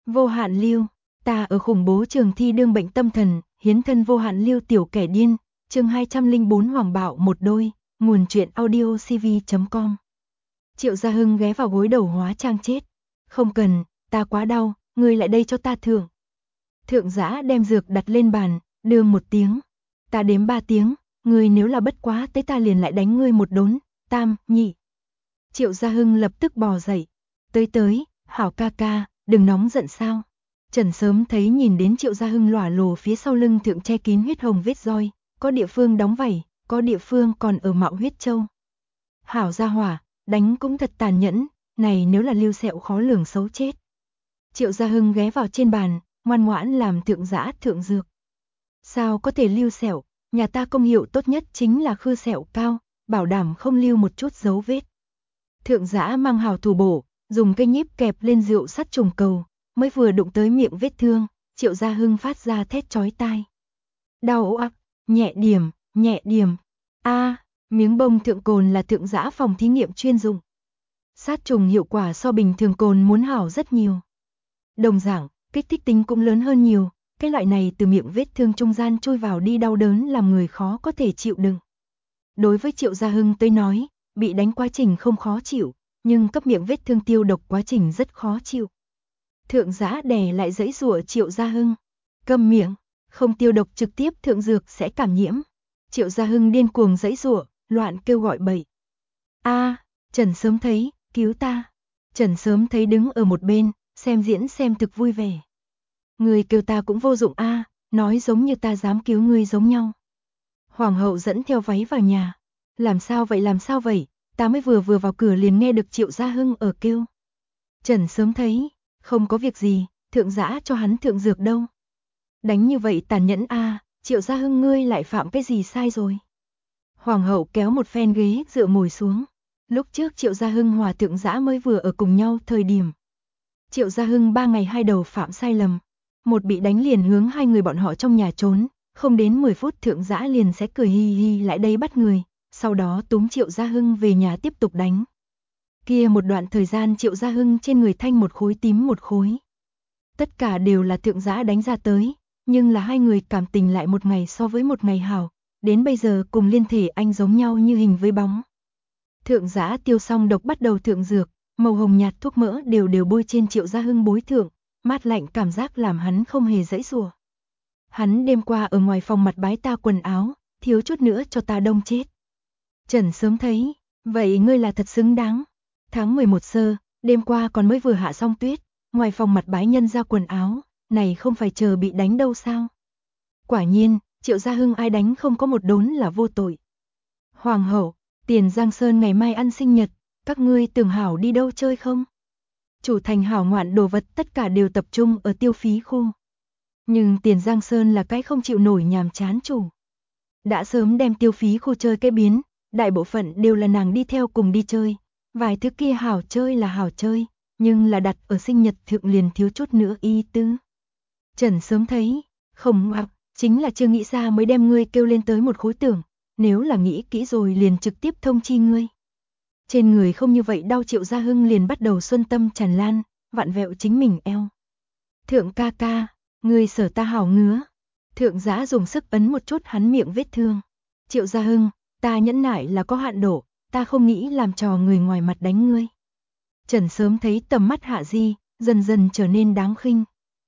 Vô hạn lưu, ta ở khủng bố trường thi đương bệnh tâm thần, hiến thân vô hạn lưu tiểu kẻ điên, chương 204 Hoàng bạo một đôi, nguồn truyện audio cv.com. Triệu Gia Hưng ghé vào gối đầu hóa trang chết. Không cần, ta quá đau, ngươi lại đây cho ta thưởng. Thượng Giã đem dược đặt lên bàn, đưa một tiếng. Ta đếm 3 tiếng, ngươi nếu là bất quá tới ta liền lại đánh ngươi một đốn, tam, nhị. Triệu Gia Hưng lập tức bò dậy. Tới, hảo ca ca, đừng nóng giận sao. Trần sớm thấy nhìn đến Triệu Gia Hưng lỏa lồ phía sau lưng thượng che kín huyết hồng vết roi, có địa phương đóng vảy, có địa phương còn ở mạo huyết châu. Hảo gia hỏa, đánh cũng thật tàn nhẫn, này nếu là lưu sẹo khó lường xấu chết. Triệu Gia Hưng ghé vào trên bàn, ngoan ngoãn làm Thượng Giã thượng dược. Sao có thể lưu sẹo, nhà ta công hiệu tốt nhất chính là khư sẹo cao, bảo đảm không lưu một chút dấu vết. Thượng Giã mang hào thủ bổ, dùng cây nhíp kẹp lên rượu sắt trùng cầu, mới vừa đụng tới miệng vết thương, Triệu Gia Hưng phát ra thét chói tai. Đau ắc, nhẹ điểm, miếng bông thượng cồn là Thượng Giã phòng thí nghiệm chuyên dụng. Sát trùng hiệu quả so bình thường cồn muốn hảo rất nhiều. Đồng dạng, kích thích tính cũng lớn hơn nhiều, cái loại này từ miệng vết thương trung gian chui vào đi đau đớn làm người khó có thể chịu đựng. Đối với Triệu Gia Hưng tới nói, bị đánh quá trình không khó chịu, nhưng cấp miệng vết thương tiêu độc quá trình rất khó chịu. Thượng Giã đè lại giãy giụa Triệu Gia Hưng. Câm miệng, không tiêu độc trực tiếp thượng dược sẽ cảm nhiễm. Triệu Gia Hưng điên cuồng giãy giụa, loạn kêu gọi bậy. Trần sớm thấy, cứu ta. Trần sớm thấy đứng ở một bên, xem diễn xem thực vui vẻ. Người kêu ta cũng vô dụng nói giống như ta dám cứu ngươi giống nhau. Hoàng hậu dẫn theo váy vào nhà. Làm sao vậy, ta mới vừa vào cửa liền nghe được Triệu Gia Hưng ở kêu. Trần sớm thấy, không có việc gì, Thượng Giã cho hắn thượng dược đâu. Đánh như vậy tàn nhẫn Triệu Gia Hưng ngươi lại phạm cái gì sai rồi. Hoàng hậu kéo một phen ghế dựa ngồi xuống. Lúc trước Triệu Gia Hưng hòa Thượng Giã mới vừa ở cùng nhau thời điểm. Triệu Gia Hưng 3 ngày 2 đầu phạm sai lầm. Một bị đánh liền hướng hai người bọn họ trong nhà trốn, không đến 10 phút Thượng Giã liền sẽ cười hi hi lại đây bắt người, sau đó túm Triệu Gia Hưng về nhà tiếp tục đánh. Kia một đoạn thời gian Triệu Gia Hưng trên người thanh một khối tím một khối. Tất cả đều là Thượng Giã đánh ra tới, nhưng là hai người cảm tình lại một ngày so với một ngày hảo, đến bây giờ cùng liên thể anh giống nhau như hình với bóng. Thượng Giã tiêu xong độc bắt đầu thượng dược, màu hồng nhạt thuốc mỡ đều bôi trên Triệu Gia Hưng bối thượng, mát lạnh cảm giác làm hắn không hề giãy giụa. Hắn đêm qua ở ngoài phòng mặt bái ta quần áo, thiếu chút nữa cho ta đông chết. Trần sớm thấy, vậy ngươi là thật xứng đáng. Tháng 11 sơ, đêm qua còn mới vừa hạ xong tuyết, ngoài phòng mặt bái nhân ra quần áo, này không phải chờ bị đánh đâu sao. Quả nhiên, Triệu Gia Hưng ai đánh không có một đốn là vô tội. Hoàng hậu, Tiền Giang Sơn ngày mai ăn sinh nhật, các ngươi tưởng hảo đi đâu chơi không? Chủ thành hảo ngoạn đồ vật tất cả đều tập trung ở tiêu phí khu. Nhưng Tiền Giang Sơn là cái không chịu nổi nhàm chán chủ. Đã sớm đem tiêu phí khu chơi cái biến, đại bộ phận đều là nàng đi theo cùng đi chơi. Vài thứ kia hảo chơi là hảo chơi, nhưng là đặt ở sinh nhật thượng liền thiếu chút nữa y tứ. Trần sớm thấy, không chính là chưa nghĩ ra mới đem ngươi kêu lên tới một khối tưởng, nếu là nghĩ kỹ rồi liền trực tiếp thông chi ngươi. Trên người không như vậy đau Triệu Gia Hưng liền bắt đầu xuân tâm tràn lan, vặn vẹo chính mình eo. Thượng ca ca, ngươi sở ta hảo ngứa. Thượng Giã dùng sức ấn một chút hắn miệng vết thương. Triệu Gia Hưng, ta nhẫn nại là có hạn độ, ta không nghĩ làm trò người ngoài mặt đánh ngươi. Trần sớm thấy tầm mắt hạ di, dần dần trở nên đáng khinh.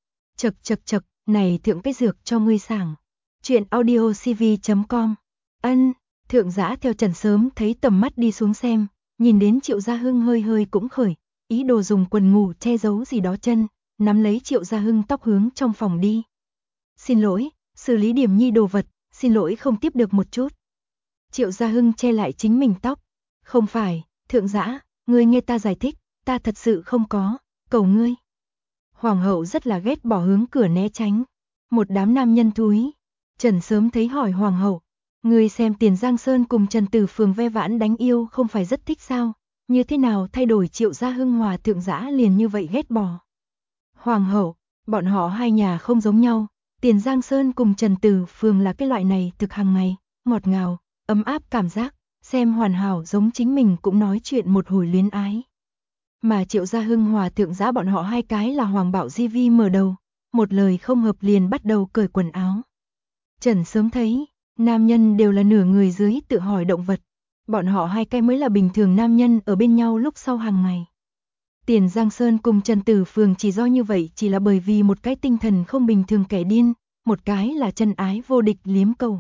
Chật, này thượng cái dược cho ngươi sảng. Chuyện audio cv.com. Thượng Giã theo Trần sớm thấy tầm mắt đi xuống xem, nhìn đến Triệu Gia Hưng hơi cũng khởi, ý đồ dùng quần ngủ che giấu gì đó chân, nắm lấy Triệu Gia Hưng tóc hướng trong phòng đi. Xin lỗi, xử lý điểm nhi đồ vật, xin lỗi không tiếp được một chút. Triệu Gia Hưng che lại chính mình tóc. Không phải, Thượng Giã, ngươi nghe ta giải thích, ta thật sự không có, cầu ngươi. Hoàng hậu rất là ghét bỏ hướng cửa né tránh. Một đám nam nhân thúi. Trần sớm thấy hỏi Hoàng hậu, ngươi xem Tiền Giang Sơn cùng Trần Tử Phường ve vãn đánh yêu không phải rất thích sao, như thế nào thay đổi Triệu Gia Hưng hòa Thượng Giã liền như vậy ghét bỏ. Hoàng hậu, bọn họ hai nhà không giống nhau, Tiền Giang Sơn cùng Trần Tử Phường là cái loại này thực hàng ngày, ngọt ngào, ấm áp cảm giác, xem hoàn hảo giống chính mình cũng nói chuyện một hồi luyến ái. Mà Triệu Gia Hưng hòa thượng giã bọn họ hai cái là Hoàng Bảo Di Vi mở đầu, một lời không hợp liền bắt đầu cởi quần áo. Trần sớm thấy, nam nhân đều là nửa người dưới tự hỏi động vật, bọn họ hai cái mới là bình thường nam nhân ở bên nhau lúc sau hàng ngày. Tiền Giang Sơn cùng Trần Tử Phường chỉ do như vậy chỉ là bởi vì một cái tinh thần không bình thường kẻ điên, một cái là chân ái vô địch liếm cầu.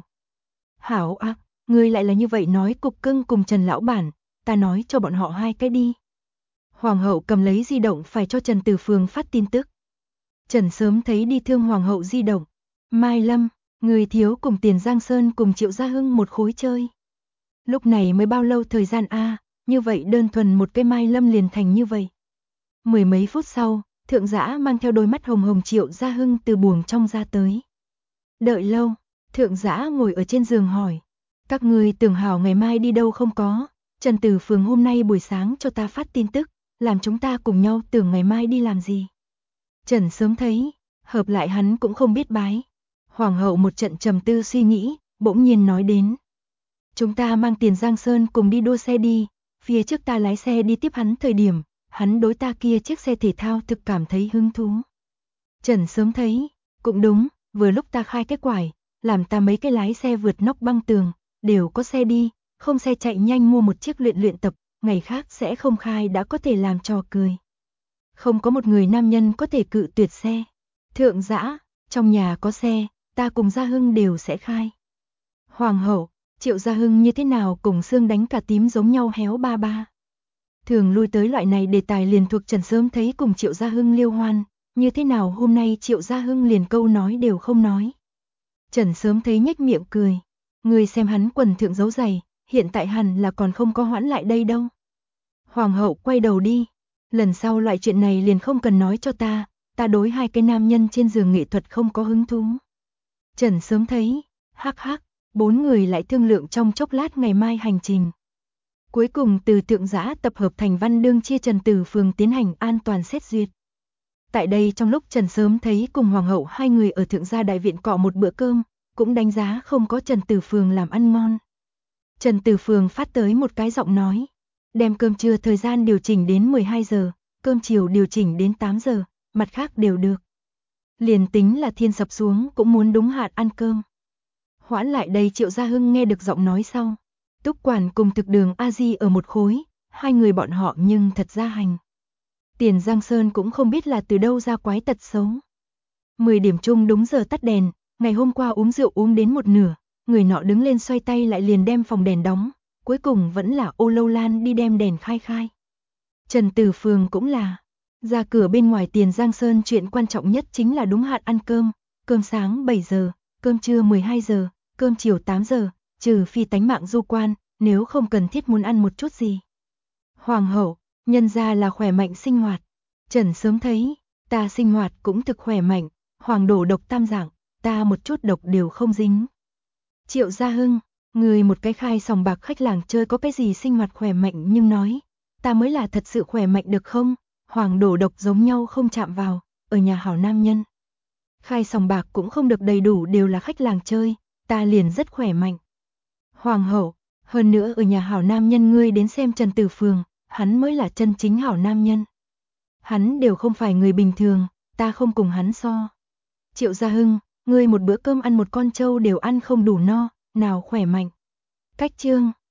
Hảo à, ngươi lại là như vậy nói cục cưng cùng Trần lão bản, ta nói cho bọn họ hai cái đi. Hoàng hậu cầm lấy di động phải cho Trần Tử Phường phát tin tức. Trần sớm thấy đi thương hoàng hậu di động. Mai Lâm, người thiếu cùng Tiền Giang Sơn cùng Triệu Gia Hưng một khối chơi. Lúc này mới bao lâu thời gian a, như vậy đơn thuần một cái Mai Lâm liền thành như vậy. Mười mấy phút sau, thượng dã mang theo đôi mắt hồng hồng Triệu Gia Hưng từ buồng trong ra tới. Đợi lâu, thượng dã ngồi ở trên giường hỏi. Các người tưởng hảo ngày mai đi đâu không có, Trần Tử Phường hôm nay buổi sáng cho ta phát tin tức, làm chúng ta cùng nhau tưởng ngày mai đi làm gì. Trần sớm thấy, hợp lại hắn cũng không biết bái. Hoàng hậu một trận trầm tư suy nghĩ, bỗng nhiên nói đến. Chúng ta mang Tiền Giang Sơn cùng đi đua xe đi, phía trước ta lái xe đi tiếp hắn thời điểm, hắn đối ta kia chiếc xe thể thao thực cảm thấy hứng thú. Trần sớm thấy, cũng đúng, vừa lúc ta khai cái quải, làm ta mấy cái lái xe vượt nóc băng tường, đều có xe đi, không xe chạy nhanh mua một chiếc luyện tập, ngày khác sẽ không khai đã có thể làm trò cười. Không có một người nam nhân có thể cự tuyệt xe. Thượng dã, trong nhà có xe, ta cùng Gia Hưng đều sẽ khai. Hoàng hậu, Triệu Gia Hưng như thế nào cùng xương đánh cả tím giống nhau héo ba ba. Thường lui tới loại này đề tài liền thuộc Trần sớm thấy cùng Triệu Gia Hưng liêu hoan, như thế nào hôm nay Triệu Gia Hưng liền câu nói đều không nói. Trần sớm thấy nhếch miệng cười, người xem hắn quần thượng giấu giày, hiện tại hẳn là còn không có hoãn lại đây đâu. Hoàng hậu quay đầu đi, lần sau loại chuyện này liền không cần nói cho ta đối hai cái nam nhân trên giường nghệ thuật không có hứng thú. Trần sớm thấy, hắc hắc, bốn người lại thương lượng trong chốc lát ngày mai hành trình. Cuối cùng từ thượng dã tập hợp thành văn đương chia Trần Tử Phường tiến hành an toàn xét duyệt. Tại đây trong lúc Trần sớm thấy cùng Hoàng hậu hai người ở thượng gia đại viện cọ một bữa cơm, cũng đánh giá không có Trần Tử Phường làm ăn ngon. Trần Tử Phường phát tới một cái giọng nói, đem cơm trưa thời gian điều chỉnh đến 12 giờ, cơm chiều điều chỉnh đến 8 giờ, mặt khác đều được. Liền tính là thiên sập xuống cũng muốn đúng hạn ăn cơm. Hoãn lại đây Triệu Gia Hưng nghe được giọng nói sau. Túc quản cùng thực đường A Di ở một khối, hai người bọn họ nhưng thật ra hành. Tiền Giang Sơn cũng không biết là từ đâu ra quái tật xấu. 10 điểm chung đúng giờ tắt đèn, ngày hôm qua uống rượu uống đến một nửa, người nọ đứng lên xoay tay lại liền đem phòng đèn đóng, cuối cùng vẫn là Ô Lâu Lan đi đem đèn khai. Trần Tử Phường cũng là, ra cửa bên ngoài Tiền Giang Sơn chuyện quan trọng nhất chính là đúng hạn ăn cơm, cơm sáng 7 giờ, cơm trưa 12 giờ, cơm chiều 8 giờ, trừ phi tánh mạng du quan, nếu không cần thiết muốn ăn một chút gì. Hoàng hậu, nhân ra là khỏe mạnh sinh hoạt. Trần sớm thấy, ta sinh hoạt cũng thực khỏe mạnh, hoàng đổ độc tam dạng, ta một chút độc đều không dính. Triệu Gia Hưng, người một cái khai sòng bạc khách làng chơi có cái gì sinh hoạt khỏe mạnh nhưng nói, ta mới là thật sự khỏe mạnh được không? Hoàng đổ độc giống nhau không chạm vào, ở nhà hảo nam nhân. Khai sòng bạc cũng không được đầy đủ đều là khách làng chơi, ta liền rất khỏe mạnh. Hoàng hậu, hơn nữa ở nhà hảo nam nhân ngươi đến xem Trần Tử Phường, hắn mới là chân chính hảo nam nhân. Hắn đều không phải người bình thường, ta không cùng hắn so. Triệu Gia Hưng, ngươi một bữa cơm ăn một con trâu đều ăn không đủ no, nào khỏe mạnh. Cách chương